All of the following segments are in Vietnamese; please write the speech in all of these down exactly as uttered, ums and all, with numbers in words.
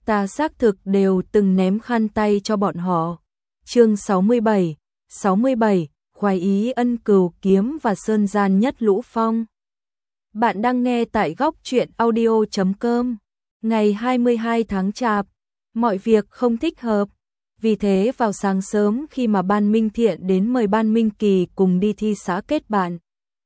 Ta xác thực đều từng ném khăn tay cho bọn họ. Chương sáu mươi bảy, sáu mươi bảy, khoái ý ân cừu kiếm và sơn gian nhất lũ phong. Bạn đang nghe tại góc truyện audio chấm com. Ngày hai mươi hai tháng Chạp, mọi việc không thích hợp. Vì thế vào sáng sớm khi mà Ban Minh Thiện đến mời Ban Minh Kỳ cùng đi thi xã kết bạn.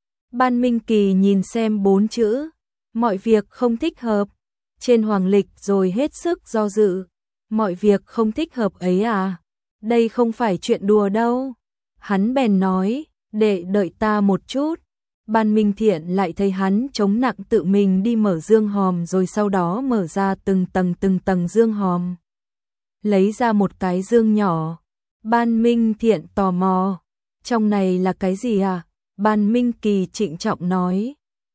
Ban Minh Kỳ nhìn xem bốn chữ, mọi việc không thích hợp, trên hoàng lịch rồi hết sức do dự. Mọi việc không thích hợp ấy à? Đây không phải chuyện đùa đâu. Hắn bèn nói, để đợi ta một chút. Ban Minh Thiện lại thấy hắn chống nặng tự mình đi mở dương hòm rồi sau đó mở ra từng tầng từng tầng dương hòm. Lấy ra một cái dương nhỏ. Ban Minh Thiện tò mò. Trong này là cái gì à? Ban Minh Kỳ trịnh trọng nói.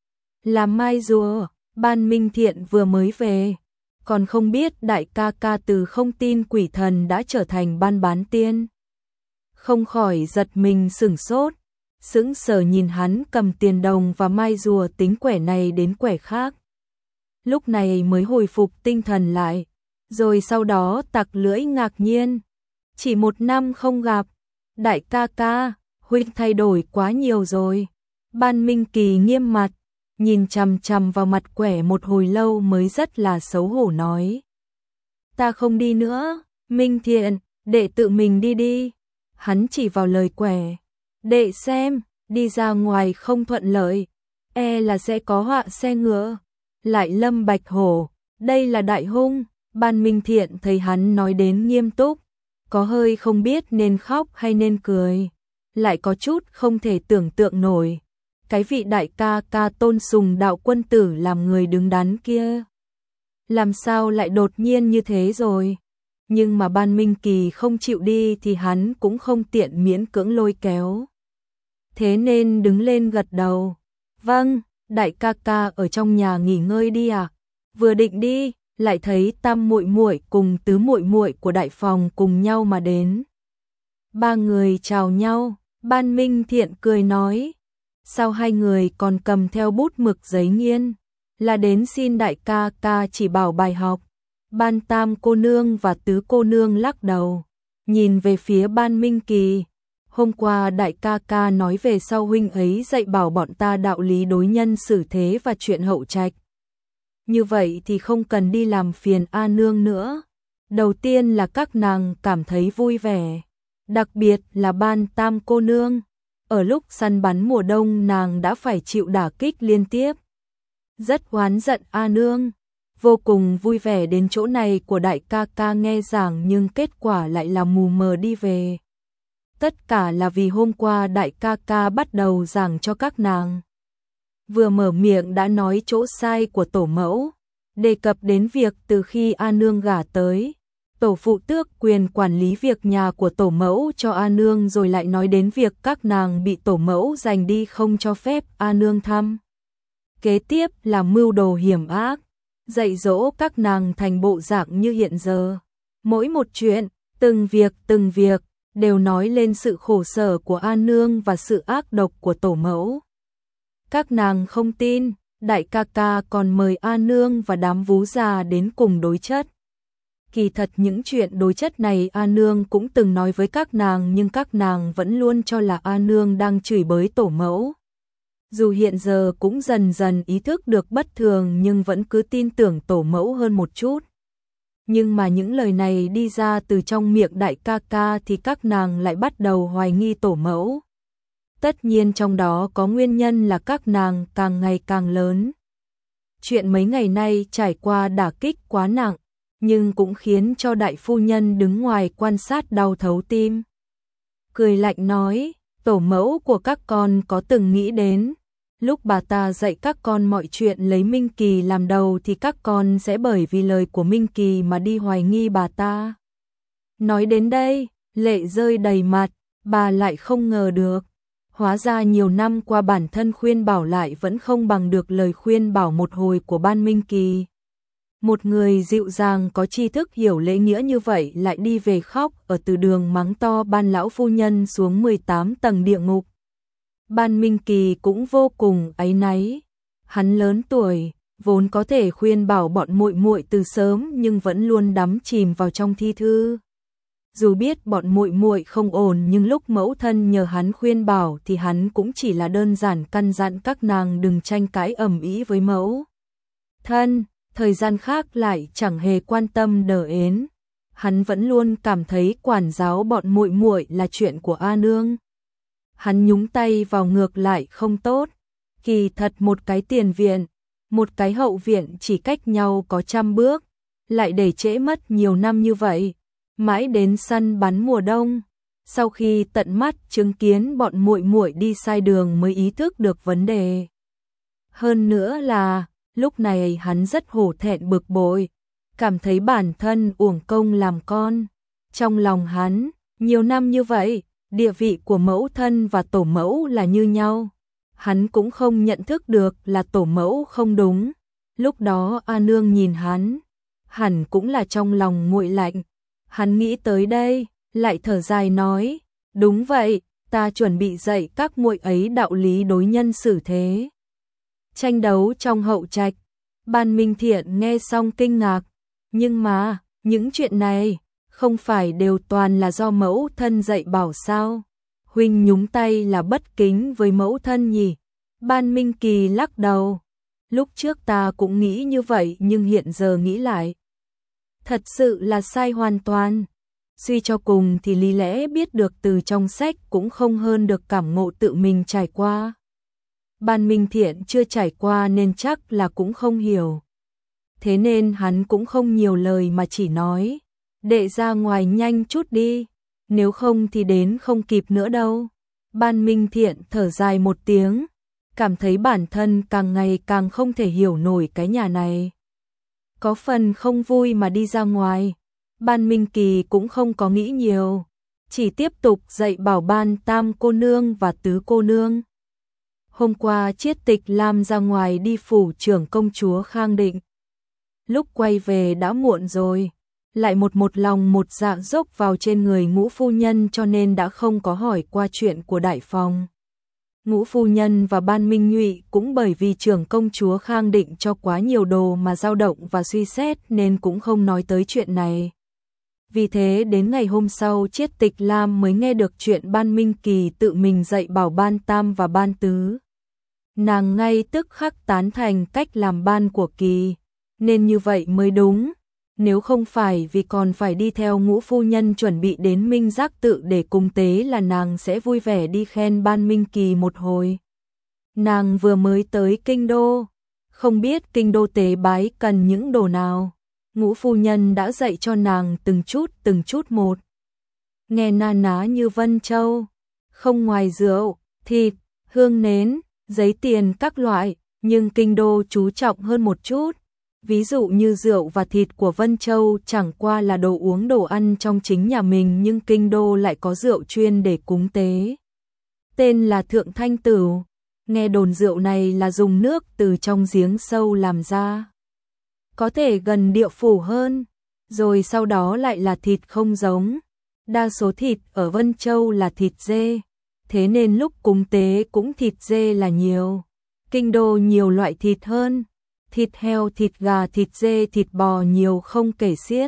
Là mai rùa. Ban Minh Thiện vừa mới về. Còn không biết đại ca ca từ không tin quỷ thần đã trở thành ban bán tiên. Không khỏi giật mình sửng sốt. Sững sờ nhìn hắn cầm tiền đồng và mai rùa tính quẻ này đến quẻ khác. Lúc này mới hồi phục tinh thần lại. Rồi sau đó tặc lưỡi ngạc nhiên. Chỉ một năm không gặp. Đại ca ca, huynh thay đổi quá nhiều rồi. Ban Minh Kỳ nghiêm mặt. Nhìn chằm chằm vào mặt quẻ một hồi lâu mới rất là xấu hổ nói. Ta không đi nữa, Minh Thiện, đệ tự mình đi đi. Hắn chỉ vào lời quẻ. Đệ xem, đi ra ngoài không thuận lợi, e là sẽ có họa xe ngựa. Lại lâm bạch hổ, đây là đại hung. Ban Minh Thiện thấy hắn nói đến nghiêm túc, có hơi không biết nên khóc hay nên cười. Lại có chút không thể tưởng tượng nổi. Cái vị đại ca ca tôn sùng đạo quân tử làm người đứng đắn kia. Làm sao lại đột nhiên như thế rồi? Nhưng mà Ban Minh Kỳ không chịu đi thì hắn cũng không tiện miễn cưỡng lôi kéo. Thế nên đứng lên gật đầu. Vâng, đại ca ca ở trong nhà nghỉ ngơi đi à? Vừa định đi, lại thấy Tam muội muội cùng Tứ muội muội của đại phòng cùng nhau mà đến. Ba người chào nhau, Ban Minh Thiện cười nói. Sao hai người còn cầm theo bút mực giấy nghiên? Là đến xin đại ca ca chỉ bảo bài học. Ban Tam cô nương và Tứ cô nương lắc đầu, nhìn về phía Ban Minh Kỳ. Hôm qua đại ca ca nói về sau huynh ấy dạy bảo bọn ta đạo lý đối nhân xử thế và chuyện hậu trạch. Như vậy thì không cần đi làm phiền A nương nữa. Đầu tiên là các nàng cảm thấy vui vẻ, đặc biệt là Ban Tam cô nương. Ở lúc săn bắn mùa đông nàng đã phải chịu đả kích liên tiếp. Rất oán giận A nương, vô cùng vui vẻ đến chỗ này của đại ca ca nghe giảng nhưng kết quả lại là mù mờ đi về. Tất cả là vì hôm qua đại ca ca bắt đầu giảng cho các nàng. Vừa mở miệng đã nói chỗ sai của tổ mẫu, đề cập đến việc từ khi A nương gả tới, tổ phụ tước quyền quản lý việc nhà của tổ mẫu cho A nương rồi lại nói đến việc các nàng bị tổ mẫu giành đi không cho phép A nương thăm. Kế tiếp là mưu đồ hiểm ác, dạy dỗ các nàng thành bộ dạng như hiện giờ. Mỗi một chuyện, từng việc từng việc, đều nói lên sự khổ sở của A nương và sự ác độc của tổ mẫu. Các nàng không tin, đại ca ca còn mời A nương và đám vú già đến cùng đối chất. Kỳ thật những chuyện đối chất này A nương cũng từng nói với các nàng nhưng các nàng vẫn luôn cho là A nương đang chửi bới tổ mẫu. Dù hiện giờ cũng dần dần ý thức được bất thường nhưng vẫn cứ tin tưởng tổ mẫu hơn một chút. Nhưng mà những lời này đi ra từ trong miệng đại ca ca thì các nàng lại bắt đầu hoài nghi tổ mẫu. Tất nhiên trong đó có nguyên nhân là các nàng càng ngày càng lớn. Chuyện mấy ngày nay trải qua đả kích quá nặng, nhưng cũng khiến cho đại phu nhân đứng ngoài quan sát đau thấu tim. Cười lạnh nói, tổ mẫu của các con có từng nghĩ đến, lúc bà ta dạy các con mọi chuyện lấy Minh Kỳ làm đầu thì các con sẽ bởi vì lời của Minh Kỳ mà đi hoài nghi bà ta. Nói đến đây, lệ rơi đầy mặt, bà lại không ngờ được. Hóa ra nhiều năm qua bản thân khuyên bảo lại vẫn không bằng được lời khuyên bảo một hồi của Ban Minh Kỳ. Một người dịu dàng có tri thức hiểu lễ nghĩa như vậy lại đi về khóc ở từ đường mắng to Ban lão phu nhân xuống mười tám tầng địa ngục. Ban Minh Kỳ cũng vô cùng áy náy. Hắn lớn tuổi, vốn có thể khuyên bảo bọn muội muội từ sớm nhưng vẫn luôn đắm chìm vào trong thi thư. Dù biết bọn muội muội không ổn nhưng lúc mẫu thân nhờ hắn khuyên bảo thì hắn cũng chỉ là đơn giản căn dặn các nàng đừng tranh cãi ầm ĩ với mẫu thân, thời gian khác lại chẳng hề quan tâm đờ ến. Hắn vẫn luôn cảm thấy quản giáo bọn muội muội là chuyện của A Nương. Hắn nhúng tay vào ngược lại không tốt, kỳ thật một cái tiền viện, một cái hậu viện chỉ cách nhau có trăm bước, lại để trễ mất nhiều năm như vậy, mãi đến săn bắn mùa đông, sau khi tận mắt chứng kiến bọn muội muội đi sai đường mới ý thức được vấn đề. Hơn nữa là, lúc này hắn rất hổ thẹn bực bội, cảm thấy bản thân uổng công làm con. Trong lòng hắn, nhiều năm như vậy, địa vị của mẫu thân và tổ mẫu là như nhau. Hắn cũng không nhận thức được là tổ mẫu không đúng. Lúc đó A Nương nhìn hắn, hẳn cũng là trong lòng nguội lạnh. Hắn nghĩ tới đây, lại thở dài nói, đúng vậy, ta chuẩn bị dạy các muội ấy đạo lý đối nhân xử thế. Tranh đấu trong hậu trạch, Ban Minh Thiện nghe xong kinh ngạc, nhưng mà, những chuyện này, không phải đều toàn là do mẫu thân dạy bảo sao? Huynh nhúng tay là bất kính với mẫu thân nhỉ? Ban Minh Kỳ lắc đầu, lúc trước ta cũng nghĩ như vậy nhưng hiện giờ nghĩ lại, thật sự là sai hoàn toàn. Suy cho cùng thì lý lẽ biết được từ trong sách cũng không hơn được cảm ngộ tự mình trải qua. Ban Minh Thiện chưa trải qua nên chắc là cũng không hiểu. Thế nên hắn cũng không nhiều lời mà chỉ nói, đệ ra ngoài nhanh chút đi, nếu không thì đến không kịp nữa đâu. Ban Minh Thiện thở dài một tiếng, cảm thấy bản thân càng ngày càng không thể hiểu nổi cái nhà này. Có phần không vui mà đi ra ngoài. Ban Minh Kỳ cũng không có nghĩ nhiều, chỉ tiếp tục dạy bảo Ban Tam cô nương và Tứ cô nương. Hôm qua Chiết Tịch Lam ra ngoài đi phủ trưởng công chúa Khang Định. Lúc quay về đã muộn rồi, lại một một lòng một dạ dốc vào trên người Ngũ phu nhân cho nên đã không có hỏi qua chuyện của đại phòng. Ngũ phu nhân và Ban Minh Nhụy cũng bởi vì trưởng công chúa Khang Định cho quá nhiều đồ mà dao động và suy xét nên cũng không nói tới chuyện này. Vì thế đến ngày hôm sau Chiết Tịch Lam mới nghe được chuyện Ban Minh Kỳ tự mình dạy bảo Ban Tam và Ban Tứ. Nàng ngay tức khắc tán thành cách làm ban của Kỳ, nên như vậy mới đúng. Nếu không phải vì còn phải đi theo Ngũ phu nhân chuẩn bị đến Minh Giác Tự để cúng tế là nàng sẽ vui vẻ đi khen Ban Minh Kỳ một hồi. Nàng vừa mới tới kinh đô, không biết kinh đô tế bái cần những đồ nào. Ngũ phu nhân đã dạy cho nàng từng chút từng chút một. Nghe na ná như Vân Châu, không ngoài rượu, thịt, hương nến, giấy tiền các loại, nhưng kinh đô chú trọng hơn một chút. Ví dụ như rượu và thịt của Vân Châu chẳng qua là đồ uống đồ ăn trong chính nhà mình nhưng kinh đô lại có rượu chuyên để cúng tế. Tên là Thượng Thanh Tửu, nghe đồn rượu này là dùng nước từ trong giếng sâu làm ra. Có thể gần địa phủ hơn, rồi sau đó lại là thịt không giống. Đa số thịt ở Vân Châu là thịt dê, thế nên lúc cúng tế cũng thịt dê là nhiều. Kinh đô nhiều loại thịt hơn, thịt heo, thịt gà, thịt dê, thịt bò nhiều không kể xiết.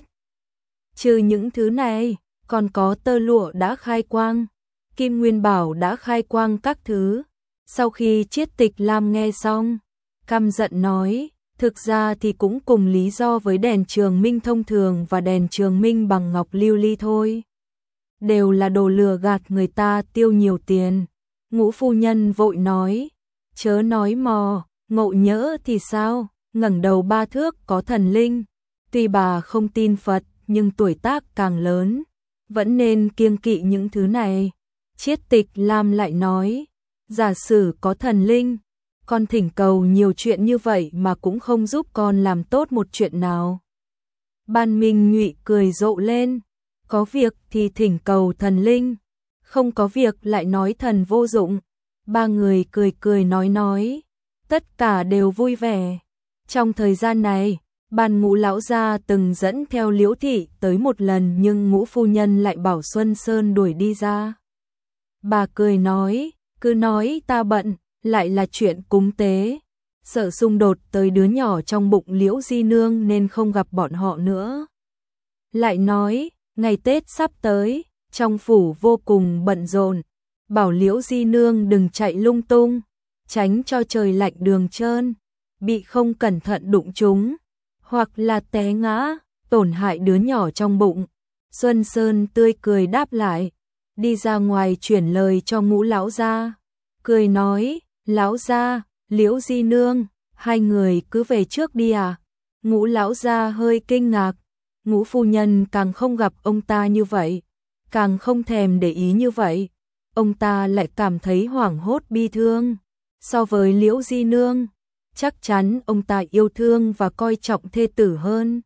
Trừ những thứ này, còn có tơ lụa đã khai quang, kim nguyên bảo đã khai quang các thứ. Sau khi Chiết Tịch Lam nghe xong, căm giận nói, thực ra thì cũng cùng lý do với đèn trường minh thông thường và đèn trường minh bằng ngọc lưu ly thôi. Đều là đồ lừa gạt người ta tiêu nhiều tiền. Ngũ phu nhân vội nói, chớ nói mò, Ngộ Nhỡ thì sao, ngẩng đầu ba thước có thần linh. Tuy bà không tin Phật nhưng tuổi tác càng lớn, vẫn nên kiêng kỵ những thứ này. Chiết Tịch Lam lại nói, giả sử có thần linh, con thỉnh cầu nhiều chuyện như vậy mà cũng không giúp con làm tốt một chuyện nào. Ban Minh Nhụy cười rộ lên, có việc thì thỉnh cầu thần linh, không có việc lại nói thần vô dụng. Ba người cười cười nói nói, tất cả đều vui vẻ. Trong thời gian này, Ban Ngũ lão gia từng dẫn theo Liễu thị tới một lần nhưng Ngũ phu nhân lại bảo Xuân Sơn đuổi đi ra. Bà cười nói, cứ nói ta bận, lại là chuyện cúng tế. sợ xung đột tới đứa nhỏ trong bụng Liễu Di Nương nên không gặp bọn họ nữa. Lại nói, ngày Tết sắp tới, trong phủ vô cùng bận rộn, bảo Liễu Di Nương đừng chạy lung tung, tránh cho trời lạnh đường trơn, bị không cẩn thận đụng chúng, hoặc là té ngã, tổn hại đứa nhỏ trong bụng. Xuân Sơn tươi cười đáp lại, đi ra ngoài chuyển lời cho Ngũ lão gia, cười nói, lão gia, Liễu Di Nương, hai người cứ về trước đi à? Ngũ lão gia hơi kinh ngạc, Ngũ phu nhân càng không gặp ông ta như vậy, càng không thèm để ý như vậy, ông ta lại cảm thấy hoảng hốt bi thương. So với Liễu Di Nương, chắc chắn ông ta yêu thương và coi trọng thê tử hơn.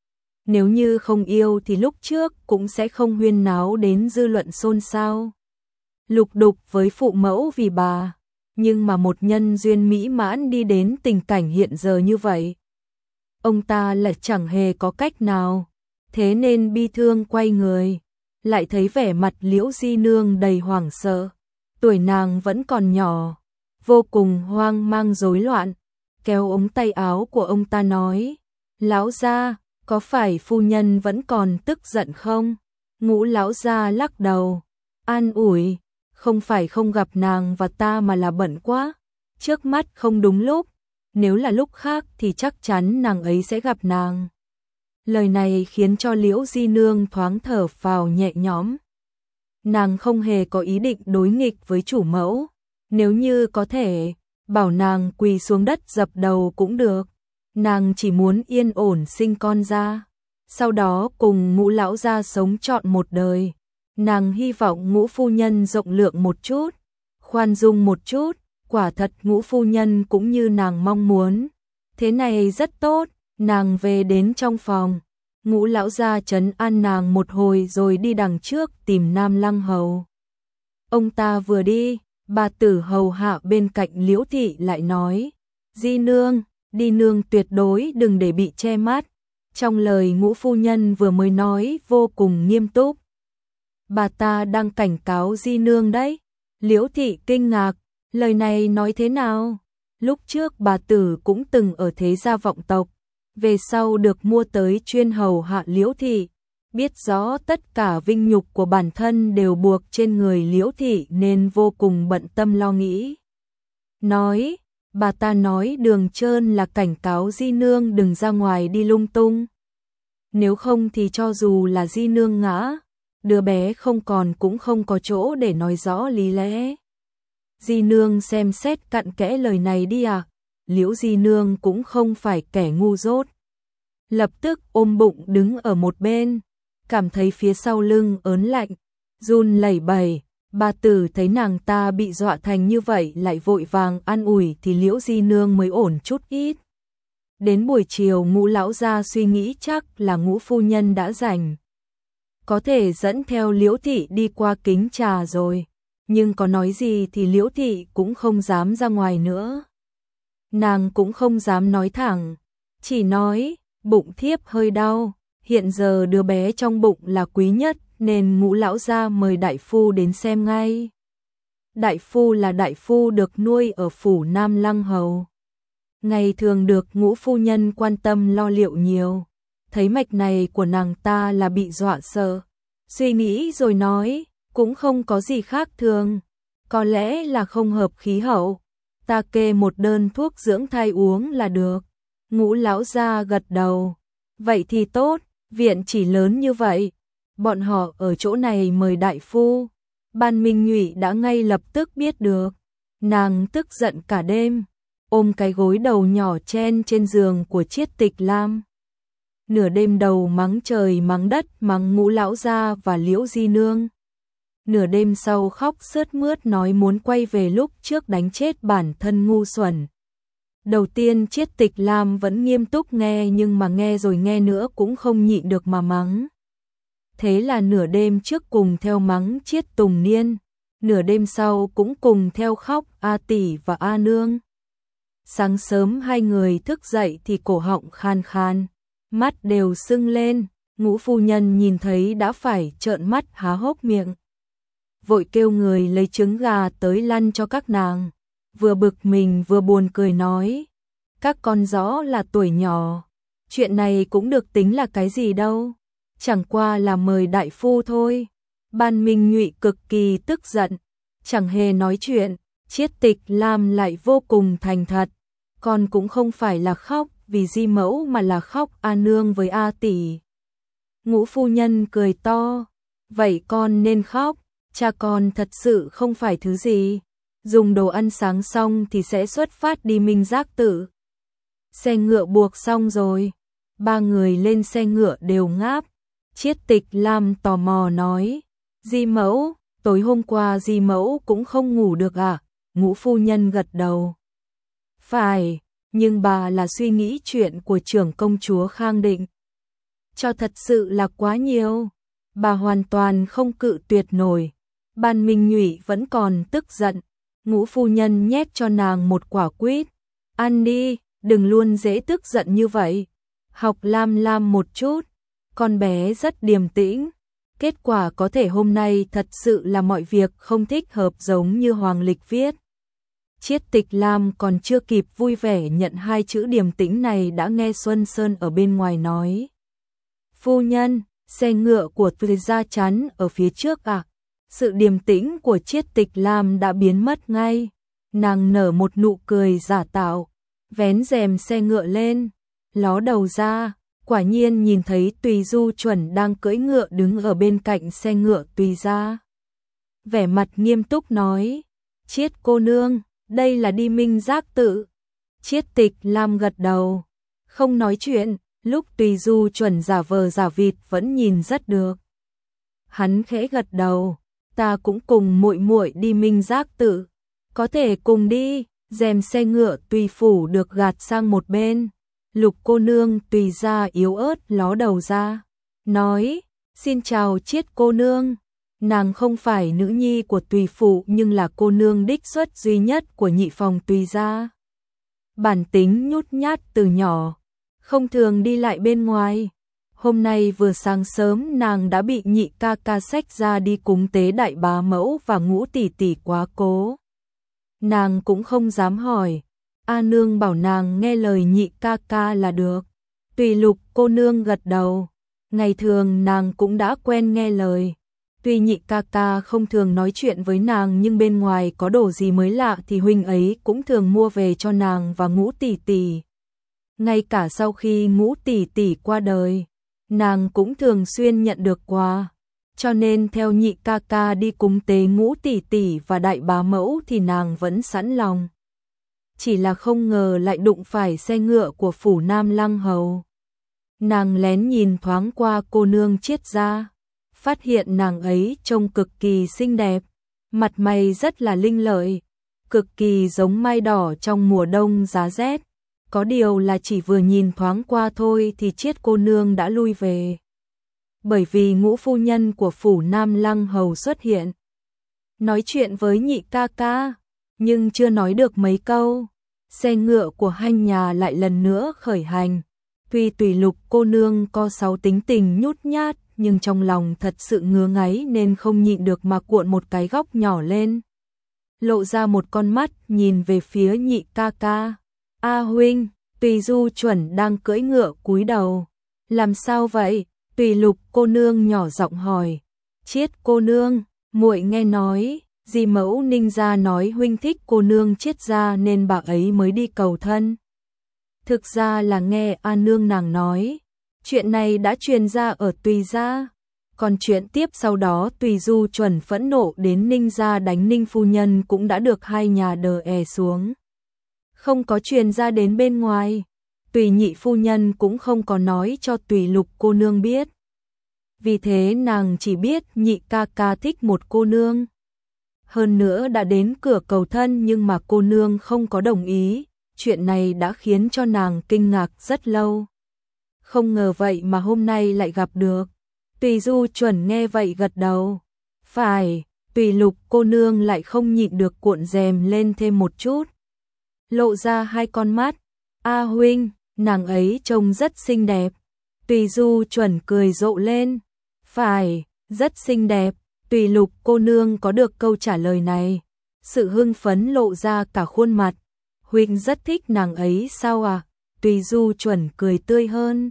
Nếu như không yêu thì lúc trước cũng sẽ không huyên náo đến dư luận xôn xao, lục đục với phụ mẫu vì bà, nhưng mà một nhân duyên mỹ mãn đi đến tình cảnh hiện giờ như vậy, ông ta lại chẳng hề có cách nào, thế nên bi thương quay người, lại thấy vẻ mặt Liễu Di Nương đầy hoảng sợ, tuổi nàng vẫn còn nhỏ, vô cùng hoang mang rối loạn, kéo ống tay áo của ông ta nói, lão gia, có phải phu nhân vẫn còn tức giận không? Ngũ lão gia lắc đầu, an ủi, không phải không gặp nàng và ta mà là bận quá, trước mắt không đúng lúc, nếu là lúc khác thì chắc chắn nàng ấy sẽ gặp nàng. Lời này khiến cho Liễu Di Nương thoáng thở phào nhẹ nhõm. Nàng không hề có ý định đối nghịch với chủ mẫu, nếu như có thể, bảo nàng quỳ xuống đất dập đầu cũng được. Nàng chỉ muốn yên ổn sinh con ra, sau đó cùng Ngũ lão gia sống trọn một đời. Nàng hy vọng Ngũ phu nhân rộng lượng một chút, khoan dung một chút, quả thật Ngũ phu nhân cũng như nàng mong muốn. Thế này rất tốt, nàng về đến trong phòng, Ngũ lão gia trấn an nàng một hồi rồi đi đằng trước tìm Nam Lăng hầu. Ông ta vừa đi, bà tử hầu hạ bên cạnh Liễu thị lại nói, Di Nương, đi nương tuyệt đối đừng để bị che mắt. Trong lời Ngũ phu nhân vừa mới nói vô cùng nghiêm túc. Bà ta đang cảnh cáo Di Nương đấy. Liễu thị kinh ngạc, lời này nói thế nào? Lúc trước bà tử cũng từng ở thế gia vọng tộc, về sau được mua tới chuyên hầu hạ Liễu thị, biết rõ tất cả vinh nhục của bản thân đều buộc trên người Liễu thị nên vô cùng bận tâm lo nghĩ. Nói, bà ta nói đường trơn là cảnh cáo Di Nương đừng ra ngoài đi lung tung. Nếu không thì cho dù là Di Nương ngã, đứa bé không còn cũng không có chỗ để nói rõ lý lẽ. Di Nương xem xét cặn kẽ lời này đi à, Liễu Di Nương cũng không phải kẻ ngu dốt. Lập tức ôm bụng đứng ở một bên, cảm thấy phía sau lưng ớn lạnh, run lẩy bẩy. Bà tử thấy nàng ta bị dọa thành như vậy lại vội vàng an ủi thì Liễu Di Nương mới ổn chút ít. Đến buổi chiều Ngũ lão gia suy nghĩ chắc là Ngũ phu nhân đã rảnh, có thể dẫn theo Liễu thị đi qua kính trà rồi, nhưng có nói gì thì Liễu thị cũng không dám ra ngoài nữa. Nàng cũng không dám nói thẳng, chỉ nói, bụng thiếp hơi đau, hiện giờ đứa bé trong bụng là quý nhất nên Ngũ lão gia mời đại phu đến xem ngay. Đại phu là đại phu được nuôi ở phủ Nam Lăng hầu, ngày thường được Ngũ phu nhân quan tâm lo liệu nhiều. Thấy mạch này của nàng ta là bị dọa sợ, suy nghĩ rồi nói, cũng không có gì khác thường, có lẽ là không hợp khí hậu, ta kê một đơn thuốc dưỡng thai uống là được. Ngũ lão gia gật đầu, vậy thì tốt, viện chỉ lớn như vậy, bọn họ ở chỗ này mời đại phu. Ban Minh Nhụy đã ngay lập tức biết được, nàng tức giận cả đêm, ôm cái gối đầu nhỏ chen trên giường của Chiết Tịch Lam. Nửa đêm đầu mắng trời mắng đất mắng Ngũ lão gia và Liễu Di Nương. Nửa đêm sau khóc sướt mướt nói muốn quay về lúc trước đánh chết bản thân ngu xuẩn. Đầu tiên Chiết Tịch Lam vẫn nghiêm túc nghe nhưng mà nghe rồi nghe nữa cũng không nhịn được mà mắng. Thế là nửa đêm trước cùng theo mắng Chiết Tùng Niên, nửa đêm sau cũng cùng theo khóc A tỷ và A nương. Sáng sớm hai người thức dậy thì cổ họng khan khan, mắt đều sưng lên, Ngũ phu nhân nhìn thấy đã phải trợn mắt há hốc miệng. Vội kêu người lấy trứng gà tới lăn cho các nàng, vừa bực mình vừa buồn cười nói, các con rõ là tuổi nhỏ. Chuyện này cũng được tính là cái gì đâu. Chẳng qua là mời đại phu thôi. Ban Minh Nhụy cực kỳ tức giận, chẳng hề nói chuyện. Chiết Tịch Lam lại vô cùng thành thật. Con cũng không phải là khóc vì Di mẫu mà là khóc A nương với A tỷ. Ngũ phu nhân cười to. Vậy con nên khóc, cha con thật sự không phải thứ gì. Dùng đồ ăn sáng xong thì sẽ xuất phát đi Minh Giác Tự. Xe ngựa buộc xong rồi, ba người lên xe ngựa đều ngáp. Chiết Tịch Lam tò mò nói, Di mẫu, tối hôm qua Di mẫu cũng không ngủ được à? Ngũ phu nhân gật đầu. Phải, nhưng bà là suy nghĩ chuyện của trưởng công chúa Khang Định. Cho thật sự là quá nhiều, bà hoàn toàn không cự tuyệt nổi. Ban Minh Nhụy vẫn còn tức giận. Ngũ phu nhân nhét cho nàng một quả quýt. Ăn đi, đừng luôn dễ tức giận như vậy. Học Lam Lam một chút. Con bé rất điềm tĩnh. Kết quả có thể hôm nay thật sự là mọi việc không thích hợp giống như Hoàng Lịch viết. Chiết Tịch Lam còn chưa kịp vui vẻ nhận hai chữ điềm tĩnh này đã nghe Xuân Sơn ở bên ngoài nói. Phu nhân, xe ngựa của Từ gia chắn ở phía trước à? Sự điềm tĩnh của Chiết Tịch Lam đã biến mất ngay. Nàng nở một nụ cười giả tạo, vén rèm xe ngựa lên, ló đầu ra, quả nhiên nhìn thấy Tùy Du Chuẩn đang cưỡi ngựa đứng ở bên cạnh xe ngựa Tùy gia. Vẻ mặt nghiêm túc nói, Chiết cô nương, đây là đi Minh Giác Tự. Chiết Tịch Lam gật đầu, không nói chuyện, lúc Tùy Du Chuẩn giả vờ giả vịt vẫn nhìn rất được. Hắn khẽ gật đầu, ta cũng cùng muội muội đi Minh Giác Tự. Có thể cùng đi. Rèm xe ngựa Tùy phủ được gạt sang một bên. Lục cô nương Tùy gia yếu ớt ló đầu ra, nói, xin chào Chiết cô nương. Nàng không phải nữ nhi của Tùy phủ nhưng là cô nương đích xuất duy nhất của nhị phòng Tùy gia. Bản tính nhút nhát từ nhỏ, không thường đi lại bên ngoài. Hôm nay vừa sáng sớm nàng đã bị nhị ca ca xách ra đi cúng tế đại bá mẫu và Ngũ tỷ tỷ quá cố. Nàng cũng không dám hỏi, A nương bảo nàng nghe lời nhị ca ca là được. Tùy Lục cô nương gật đầu, ngày thường nàng cũng đã quen nghe lời. Tuy nhị ca ca không thường nói chuyện với nàng nhưng bên ngoài có đồ gì mới lạ thì huynh ấy cũng thường mua về cho nàng và Ngũ tỷ tỷ. Ngay cả sau khi Ngũ tỷ tỷ qua đời, nàng cũng thường xuyên nhận được quà. Cho nên theo nhị ca ca đi cúng tế Ngũ tỷ tỷ và đại bá mẫu thì nàng vẫn sẵn lòng. Chỉ là không ngờ lại đụng phải xe ngựa của phủ Nam Lăng Hầu. Nàng lén nhìn thoáng qua cô nương Chiết gia, phát hiện nàng ấy trông cực kỳ xinh đẹp, mặt mày rất là linh lợi, cực kỳ giống mai đỏ trong mùa đông giá rét. Có điều là chỉ vừa nhìn thoáng qua thôi thì Chiết cô nương đã lui về. Bởi vì Ngũ phu nhân của phủ Nam Lăng Hầu xuất hiện, nói chuyện với nhị ca ca, nhưng chưa nói được mấy câu, xe ngựa của hai nhà lại lần nữa khởi hành. Tuy Tùy Lục cô nương có sáu tính tình nhút nhát, nhưng trong lòng thật sự ngứa ngáy nên không nhịn được mà cuộn một cái góc nhỏ lên, lộ ra một con mắt nhìn về phía nhị ca ca. A huynh, Tùy Du Chuẩn đang cưỡi ngựa cúi đầu. Làm sao vậy? Tùy Lục cô nương nhỏ giọng hỏi. Chiết cô nương, muội nghe nói, Di mẫu Ninh gia nói huynh thích cô nương Chiết gia nên bà ấy mới đi cầu thân. Thực ra là nghe A nương nàng nói, chuyện này đã truyền ra ở Tùy gia. Còn chuyện tiếp sau đó Tùy Du Chuẩn phẫn nộ đến Ninh gia đánh Ninh phu nhân cũng đã được hai nhà đờ è xuống. Không có truyền ra đến bên ngoài. Tùy nhị phu nhân cũng không có nói cho Tùy Lục cô nương biết. Vì thế nàng chỉ biết nhị ca ca thích một cô nương. Hơn nữa đã đến cửa cầu thân nhưng mà cô nương không có đồng ý. Chuyện này đã khiến cho nàng kinh ngạc rất lâu. Không ngờ vậy mà hôm nay lại gặp được. Tùy Du Chuẩn nghe vậy gật đầu. Phải, Tùy Lục cô nương lại không nhịn được cuộn rèm lên thêm một chút, lộ ra hai con mắt. A huynh, nàng ấy trông rất xinh đẹp. Tùy Du Chuẩn cười rộ lên. Phải, rất xinh đẹp. Tùy Lục cô nương có được câu trả lời này, sự hưng phấn lộ ra cả khuôn mặt. Huynh rất thích nàng ấy sao à? Tùy Du chuẩn cười tươi hơn.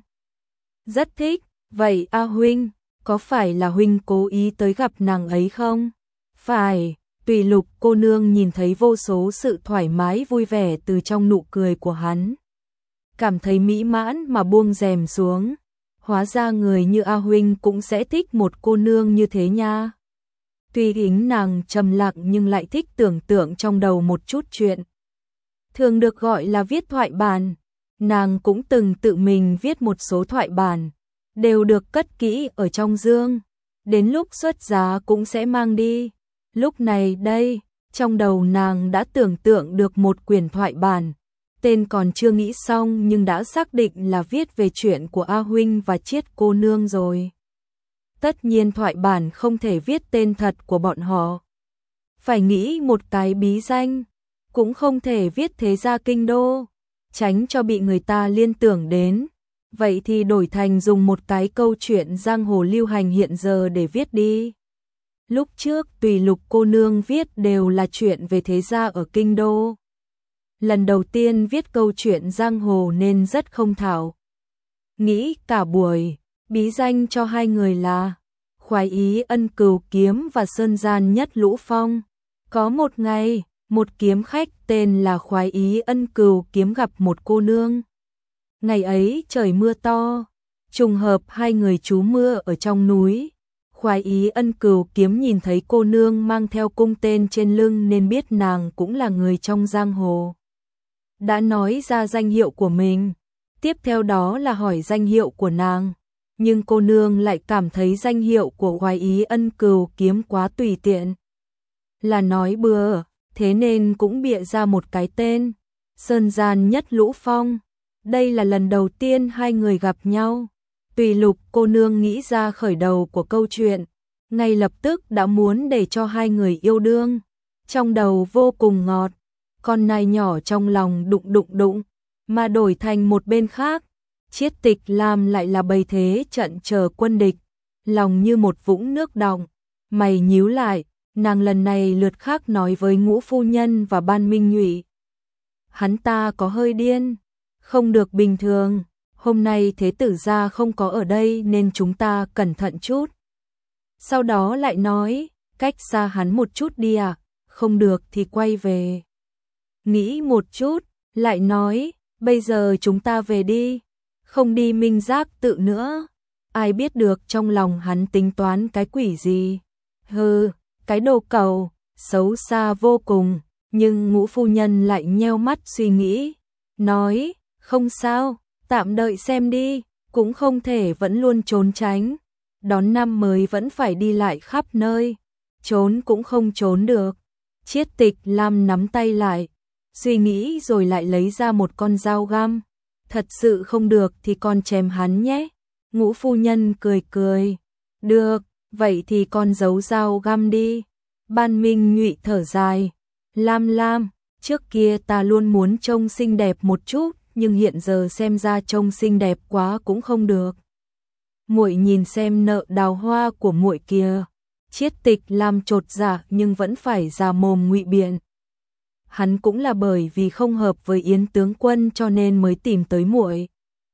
Rất thích, vậy A Huynh, có phải là Huynh cố ý tới gặp nàng ấy không? Phải, Tùy Lục cô nương nhìn thấy vô số sự thoải mái vui vẻ từ trong nụ cười của hắn. Cảm thấy mỹ mãn mà buông rèm xuống. Hóa ra người như A Huynh cũng sẽ thích một cô nương như thế nha. Tuy Yến nàng trầm lặng nhưng lại thích tưởng tượng trong đầu một chút chuyện. Thường được gọi là viết thoại bản. Nàng cũng từng tự mình viết một số thoại bản, đều được cất kỹ ở trong dương. Đến lúc xuất giá cũng sẽ mang đi. Lúc này đây, trong đầu nàng đã tưởng tượng được một quyển thoại bản. Tên còn chưa nghĩ xong nhưng đã xác định là viết về chuyện của A Huynh và Chiết cô nương rồi. Tất nhiên thoại bản không thể viết tên thật của bọn họ. Phải nghĩ một cái bí danh, cũng không thể viết thế gia kinh đô, tránh cho bị người ta liên tưởng đến. Vậy thì đổi thành dùng một cái câu chuyện giang hồ lưu hành hiện giờ để viết đi. Lúc trước Tùy Lục cô nương viết đều là chuyện về thế gia ở kinh đô. Lần đầu tiên viết câu chuyện giang hồ nên rất không thạo. Nghĩ cả buổi, bí danh cho hai người là Khoái Ý Ân Cừu Kiếm và Sơn Gian Nhất Lũ Phong. Có một ngày, một kiếm khách tên là Khoái Ý Ân Cừu Kiếm gặp một cô nương. Ngày ấy trời mưa to, trùng hợp hai người trú mưa ở trong núi. Khoái Ý Ân Cừu Kiếm nhìn thấy cô nương mang theo cung tên trên lưng nên biết nàng cũng là người trong giang hồ. Đã nói ra danh hiệu của mình, tiếp theo đó là hỏi danh hiệu của nàng. Nhưng cô nương lại cảm thấy danh hiệu của Khoái Ý Ân Cừu Kiếm quá tùy tiện. Là nói bừa, thế nên cũng bịa ra một cái tên, Sơn Gian Nhất Lũ Phong. Đây là lần đầu tiên hai người gặp nhau. Tùy Lục cô nương nghĩ ra khởi đầu của câu chuyện, ngay lập tức đã muốn để cho hai người yêu đương. Trong đầu vô cùng ngọt, con nai nhỏ trong lòng đụng đụng đụng, mà đổi thành một bên khác. Chiết Tịch Lam lại là bầy thế trận chờ quân địch, lòng như một vũng nước đọng, mày nhíu lại, nàng lần này lượt khác nói với Ngũ phu nhân và Ban Minh Nhụy. Hắn ta có hơi điên, không được bình thường, hôm nay thế tử gia không có ở đây nên chúng ta cẩn thận chút. Sau đó lại nói, cách xa hắn một chút đi à, không được thì quay về. Nghĩ một chút, lại nói, bây giờ chúng ta về đi, không đi minh giác tự nữa. Ai biết được trong lòng hắn tính toán cái quỷ gì. Hừ, cái đồ cầu, xấu xa vô cùng. Nhưng Ngũ phu nhân lại nheo mắt suy nghĩ, nói, không sao, tạm đợi xem đi, cũng không thể vẫn luôn trốn tránh. Đón năm mới vẫn phải đi lại khắp nơi, trốn cũng không trốn được. Chiết Tịch Lam nắm tay lại, suy nghĩ rồi lại lấy ra một con dao găm. Thật sự không được thì con chém hắn nhé. Ngũ phu nhân cười cười, được, vậy thì con giấu dao găm đi. Ban Minh Nhụy thở dài, Lam Lam, trước kia ta luôn muốn trông xinh đẹp một chút, nhưng hiện giờ xem ra trông xinh đẹp quá cũng không được. Muội nhìn xem nợ đào hoa của muội kìa. Chiết Tịch Lam chột dạ nhưng vẫn phải ra mồm ngụy biện. Hắn cũng là bởi vì không hợp với Yến tướng quân cho nên mới tìm tới muội.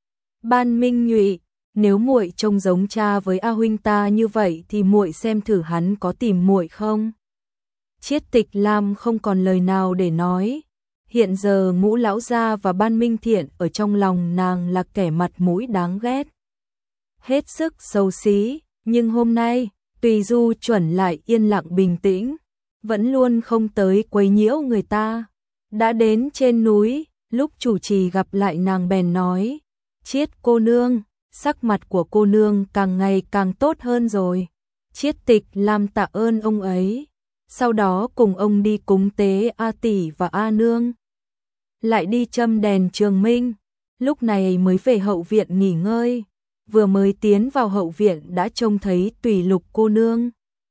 Ban Minh Nhụy, nếu muội trông giống cha với A huynh ta như vậy thì muội xem thử hắn có tìm muội không? Chiết Tịch Lam không còn lời nào để nói. Hiện giờ Ngũ lão gia và Ban Minh Thiện ở trong lòng nàng là kẻ mặt mũi đáng ghét, hết sức xấu xí, nhưng hôm nay, Tùy Du chuẩn lại yên lặng bình tĩnh, vẫn luôn không tới quấy nhiễu người ta. Đã đến trên núi, lúc chủ trì gặp lại nàng bèn nói, Chiết cô nương, sắc mặt của cô nương càng ngày càng tốt hơn rồi. Chiết Tịch Lam tạ ơn ông ấy, sau đó cùng ông đi cúng tế A tỷ và A nương. Lại đi châm đèn trường minh, lúc này mới về hậu viện nghỉ ngơi. Vừa mới tiến vào hậu viện đã trông thấy Tùy Lục cô nương.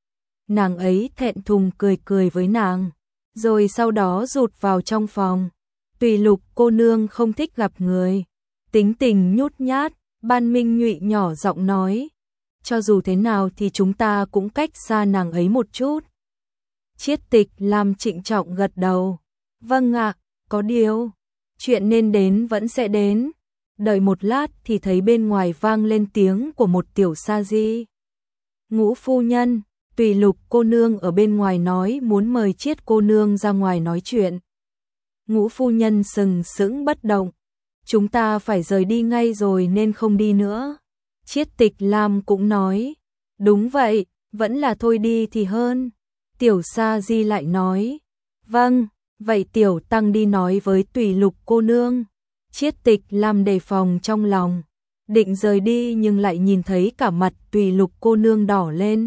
Nàng ấy thẹn thùng cười cười với nàng, rồi sau đó rụt vào trong phòng. Tùy Lục cô nương không thích gặp người, tính tình nhút nhát. Ban Minh Nhụy nhỏ giọng nói, cho dù thế nào thì chúng ta cũng cách xa nàng ấy một chút. Chiết Tịch Lam trịnh trọng gật đầu, vâng ạ. có điều, chuyện nên đến vẫn sẽ đến. Đợi một lát thì thấy bên ngoài vang lên tiếng của một tiểu sa di. Ngũ phu nhân, Tùy Lục cô nương ở bên ngoài nói muốn mời Chiết cô nương ra ngoài nói chuyện. Ngũ phu nhân sừng sững bất động. Chúng ta phải rời đi ngay rồi nên không đi nữa. Chiết Tịch Lam cũng nói. Đúng vậy, vẫn là thôi đi thì hơn. Tiểu sa di lại nói. Vâng, vậy tiểu tăng đi nói với Tùy Lục cô nương. Chiết Tịch Lam đề phòng trong lòng. Định rời đi nhưng lại nhìn thấy cả mặt Tùy Lục cô nương đỏ lên.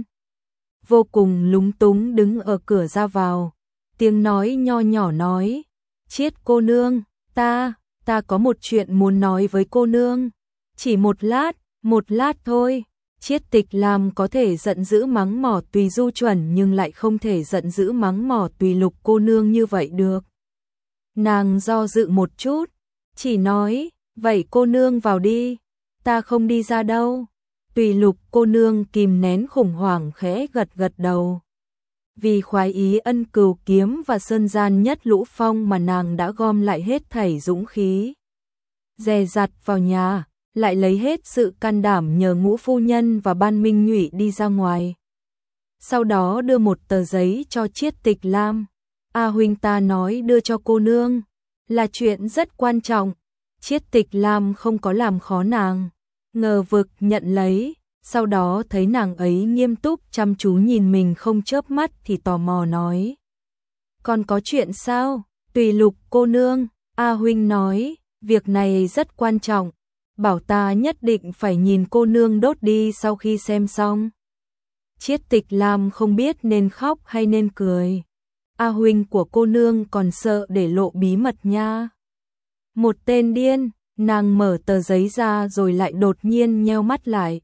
Vô cùng lúng túng đứng ở cửa ra vào. Tiếng nói nho nhỏ nói. Chiết cô nương, ta, ta có một chuyện muốn nói với cô nương. Chỉ một lát, một lát thôi. Chiết Tịch Lam có thể giận dữ mắng mỏ Tùy Du Chuẩn nhưng lại không thể giận dữ mắng mỏ Tùy Lục cô nương như vậy được. Nàng do dự một chút, chỉ nói, vậy cô nương vào đi, ta không đi ra đâu. Tùy Lục cô nương kìm nén khủng hoảng khẽ gật gật đầu. Vì khoái ý Ân Cừu Kiếm và Sơn Gian Nhất Lũ Phong mà nàng đã gom lại hết thảy dũng khí. Dè dặt vào nhà, lại lấy hết sự can đảm nhờ Ngũ phu nhân và Ban Minh Nhụy đi ra ngoài. Sau đó đưa một tờ giấy cho Chiết Tịch Lam. A huynh ta nói đưa cho cô nương, là chuyện rất quan trọng. Chiết Tịch Lam không có làm khó nàng, ngờ vực nhận lấy. Sau đó thấy nàng ấy nghiêm túc chăm chú nhìn mình không chớp mắt thì tò mò nói. Còn có chuyện sao? Tùy Lục cô nương, A huynh nói, việc này rất quan trọng. Bảo ta nhất định phải nhìn cô nương đốt đi sau khi xem xong. Chiết Tịch Lam không biết nên khóc hay nên cười. A huynh của cô nương còn sợ để lộ bí mật nha. Một tên điên, nàng mở tờ giấy ra rồi lại đột nhiên nheo mắt lại.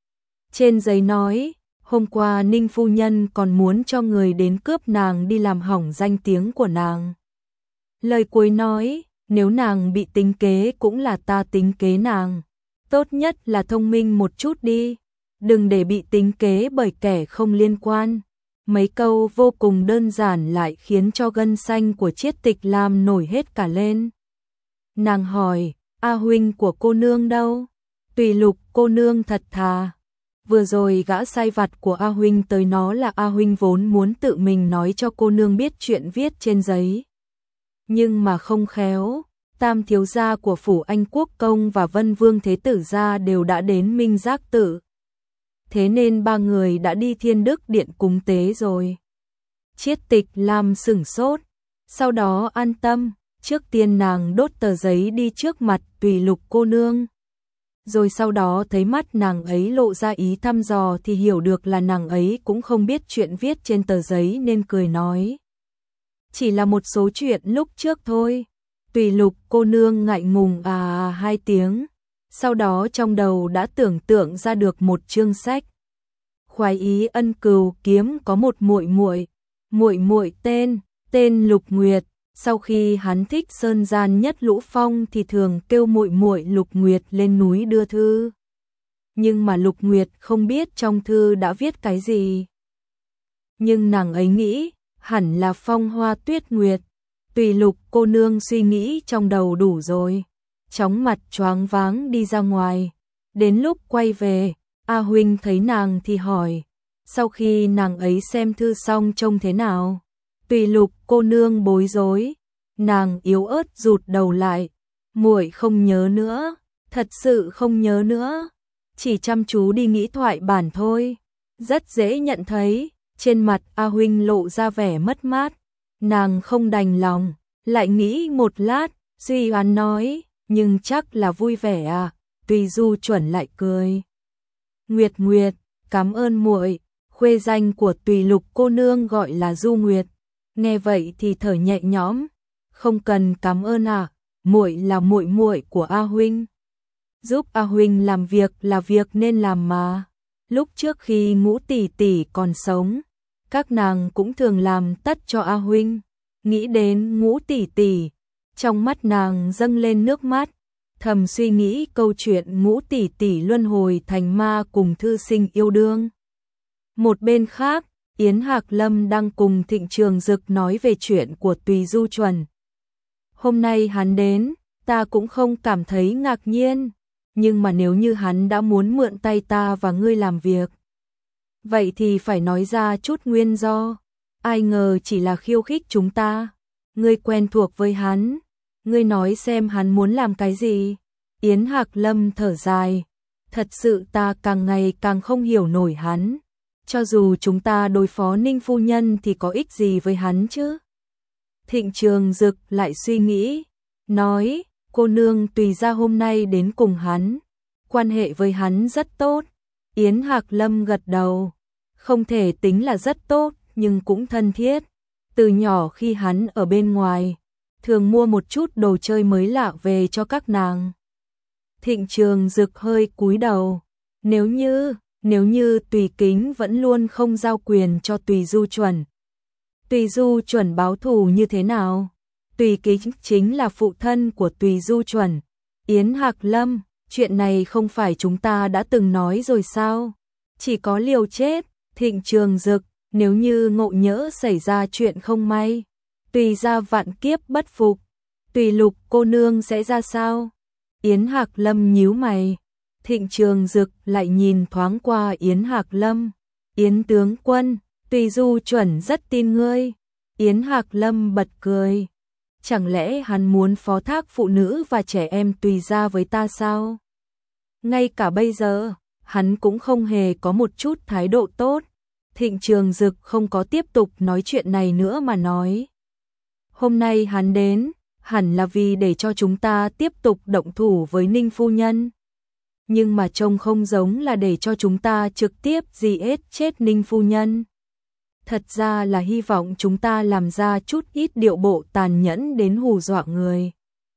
Trên giấy nói, hôm qua Ninh phu nhân còn muốn cho người đến cướp nàng đi làm hỏng danh tiếng của nàng. Lời cuối nói, nếu nàng bị tính kế cũng là ta tính kế nàng. Tốt nhất là thông minh một chút đi, đừng để bị tính kế bởi kẻ không liên quan. Mấy câu vô cùng đơn giản lại khiến cho gân xanh của Chiết Tịch Lam nổi hết cả lên. Nàng hỏi, A huynh của cô nương đâu? Tùy Lục cô nương thật thà. Vừa rồi gã sai vặt của A huynh tới nó là A huynh vốn muốn tự mình nói cho cô nương biết chuyện viết trên giấy. Nhưng mà không khéo, tam thiếu gia của phủ Anh Quốc công và Vân Vương Thế Tử gia đều đã đến Minh Giác Tự. Thế nên ba người đã đi Thiên Đức Điện cúng tế rồi. Chiết Tịch Lam sửng sốt, sau đó an tâm, trước tiên nàng đốt tờ giấy đi trước mặt Tùy Lục cô nương. Rồi sau đó thấy mắt nàng ấy lộ ra ý thăm dò thì hiểu được là nàng ấy cũng không biết chuyện viết trên tờ giấy nên cười nói. Chỉ là một số chuyện lúc trước thôi. Tùy Lục cô nương ngại ngùng à, à hai tiếng. Sau đó trong đầu đã tưởng tượng ra được một chương sách. Khoái ý Ân Cừu Kiếm có một muội muội, muội muội tên, tên Lục Nguyệt. Sau khi hắn thích Sơn Gian Nhất Lũ Phong thì thường kêu muội muội Lục Nguyệt lên núi đưa thư. Nhưng mà Lục Nguyệt không biết trong thư đã viết cái gì. Nhưng nàng ấy nghĩ, hẳn là Phong Hoa Tuyết Nguyệt. Tùy Lục cô nương suy nghĩ trong đầu đủ rồi, chóng mặt choáng váng đi ra ngoài. Đến lúc quay về, A huynh thấy nàng thì hỏi, sau khi nàng ấy xem thư xong trông thế nào? Tùy Lục cô nương bối rối, nàng yếu ớt rụt đầu lại, muội không nhớ nữa, thật sự không nhớ nữa, chỉ chăm chú đi nghĩ thoại bản thôi. Rất dễ nhận thấy, trên mặt A huynh lộ ra vẻ mất mát, nàng không đành lòng, lại nghĩ một lát, suy đoán nói, nhưng chắc là vui vẻ à? Tùy Du Chuẩn lại cười. Nguyệt Nguyệt, cảm ơn muội. Khuê danh của Tùy Lục cô nương gọi là Du Nguyệt. Nghe vậy thì thở nhẹ nhõm, không cần cảm ơn à, muội là muội muội của A huynh. Giúp A huynh làm việc là việc nên làm mà. Lúc trước khi Ngũ tỷ tỷ còn sống, các nàng cũng thường làm tất cho A huynh. Nghĩ đến Ngũ tỷ tỷ, trong mắt nàng dâng lên nước mắt, thầm suy nghĩ câu chuyện Ngũ tỷ tỷ luân hồi thành ma cùng thư sinh yêu đương. Một bên khác, Yến Hạc Lâm đang cùng Thịnh Trường Dực nói về chuyện của Tùy Du Chuẩn. Hôm nay hắn đến, ta cũng không cảm thấy ngạc nhiên, nhưng mà nếu như hắn đã muốn mượn tay ta và ngươi làm việc, vậy thì phải nói ra chút nguyên do. Ai ngờ chỉ là khiêu khích chúng ta. Ngươi quen thuộc với hắn, ngươi nói xem hắn muốn làm cái gì? Yến Hạc Lâm thở dài, thật sự ta càng ngày càng không hiểu nổi hắn. Cho dù chúng ta đối phó Ninh phu nhân thì có ích gì với hắn chứ? Thịnh Trường Dực lại suy nghĩ, nói, cô nương Tùy gia hôm nay đến cùng hắn, quan hệ với hắn rất tốt. Yến Hạc Lâm gật đầu, không thể tính là rất tốt, nhưng cũng thân thiết. Từ nhỏ khi hắn ở bên ngoài, thường mua một chút đồ chơi mới lạ về cho các nàng. Thịnh Trường Dực hơi cúi đầu, nếu như, nếu như Tùy Kính vẫn luôn không giao quyền cho Tùy Du Chuẩn. Tùy Du Chuẩn báo thù như thế nào? Tùy Kính chính là phụ thân của Tùy Du Chuẩn. Yến Hạc Lâm, chuyện này không phải chúng ta đã từng nói rồi sao? Chỉ có liều chết. Thịnh Trường Dực, nếu như ngộ nhỡ xảy ra chuyện không may, Tùy gia vạn kiếp bất phục, Tùy Lục cô nương sẽ ra sao? Yến Hạc Lâm nhíu mày. Thịnh Trường Dực lại nhìn thoáng qua Yến Hạc Lâm. Yến tướng quân, Tùy Du Chuẩn rất tin ngươi. Yến Hạc Lâm bật cười. Chẳng lẽ hắn muốn phó thác phụ nữ và trẻ em Tùy gia với ta sao? Ngay cả bây giờ, hắn cũng không hề có một chút thái độ tốt. Thịnh Trường Dực không có tiếp tục nói chuyện này nữa mà nói. Hôm nay hắn đến, hẳn là vì để cho chúng ta tiếp tục động thủ với Ninh phu nhân. Nhưng mà trông không giống là để cho chúng ta trực tiếp dì ết chết Ninh phu nhân. Thật ra là hy vọng chúng ta làm ra chút ít điệu bộ tàn nhẫn đến hù dọa người.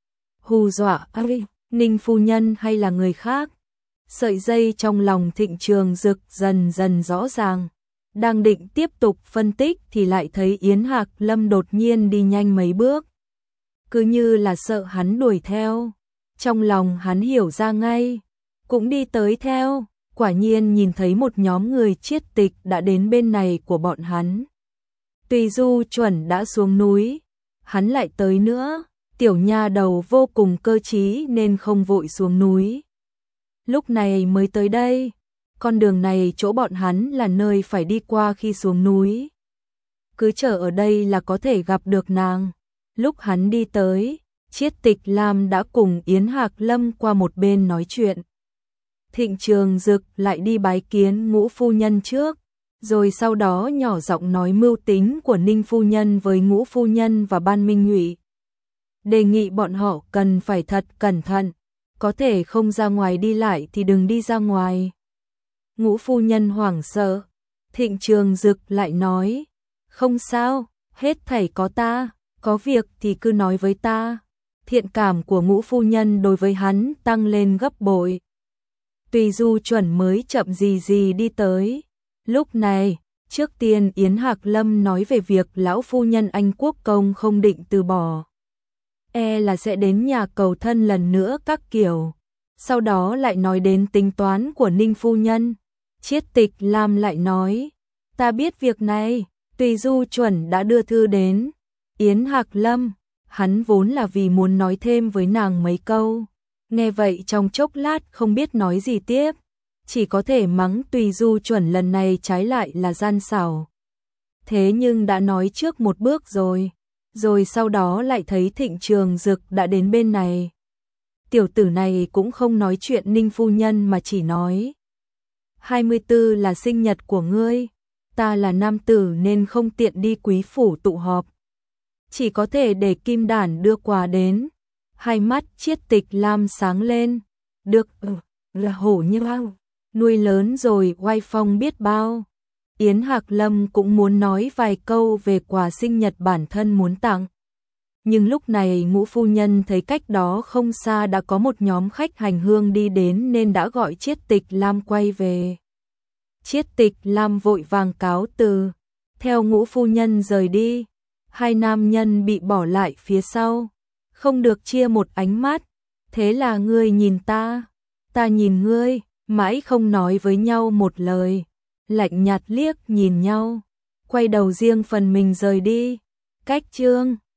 Hù dọa ai? Ninh phu nhân hay là người khác? Sợi dây trong lòng Thịnh Trường Dực dần dần rõ ràng. Đang định tiếp tục phân tích thì lại thấy Yến Hạc Lâm đột nhiên đi nhanh mấy bước. Cứ như là sợ hắn đuổi theo. Trong lòng hắn hiểu ra ngay. Cũng đi tới theo. Quả nhiên nhìn thấy một nhóm người chiết tịch đã đến bên này của bọn hắn. Tùy Du Chuẩn đã xuống núi. Hắn lại tới nữa. Tiểu nha đầu vô cùng cơ trí nên không vội xuống núi. Lúc này mới tới đây. Con đường này chỗ bọn hắn là nơi phải đi qua khi xuống núi. Cứ chờ ở đây là có thể gặp được nàng. Lúc hắn đi tới, Chiết Tịch Lam đã cùng Yến Hạc Lâm qua một bên nói chuyện. Thịnh Trường Dực lại đi bái kiến Ngũ phu nhân trước, rồi sau đó nhỏ giọng nói mưu tính của Ninh phu nhân với Ngũ phu nhân và Ban Minh Nhụy. Đề nghị bọn họ cần phải thật cẩn thận, có thể không ra ngoài đi lại thì đừng đi ra ngoài. Ngũ phu nhân hoảng sợ. Thịnh Trường Dực lại nói, không sao, hết thảy có ta, có việc thì cứ nói với ta. Thiện cảm của Ngũ phu nhân đối với hắn tăng lên gấp bội. Tùy Du Chuẩn mới chậm gì gì đi tới. Lúc này, trước tiên Yến Hạc Lâm nói về việc lão phu nhân Anh Quốc công không định từ bỏ. E là sẽ đến nhà cầu thân lần nữa các kiểu. Sau đó lại nói đến tính toán của Ninh phu nhân. Chiết Tịch Lam lại nói, ta biết việc này, Tùy Du Chuẩn đã đưa thư đến. Yến Hạc Lâm, hắn vốn là vì muốn nói thêm với nàng mấy câu. Nghe vậy trong chốc lát không biết nói gì tiếp, chỉ có thể mắng Tùy Du Chuẩn lần này trái lại là gian xảo. Thế nhưng đã nói trước một bước rồi, rồi sau đó lại thấy Thịnh Trường Dực đã đến bên này. Tiểu tử này cũng không nói chuyện Ninh phu nhân mà chỉ nói, hai mươi tư là sinh nhật của ngươi, ta là nam tử nên không tiện đi quý phủ tụ họp. Chỉ có thể để Kim Đản đưa quà đến. Hai mắt Chiết Tịch Lam sáng lên. Được, ừ, là hổ như bao. Nuôi lớn rồi oai phong biết bao. Yến Hạc Lâm cũng muốn nói vài câu về quà sinh nhật bản thân muốn tặng. Nhưng lúc này Ngũ phu nhân thấy cách đó không xa đã có một nhóm khách hành hương đi đến nên đã gọi Chiết Tịch Lam quay về. Chiết Tịch Lam vội vàng cáo từ, theo Ngũ phu nhân rời đi. Hai nam nhân bị bỏ lại phía sau, không được chia một ánh mắt. Thế là ngươi nhìn ta, ta nhìn ngươi, mãi không nói với nhau một lời, lạnh nhạt liếc nhìn nhau, quay đầu riêng phần mình rời đi. Cách chương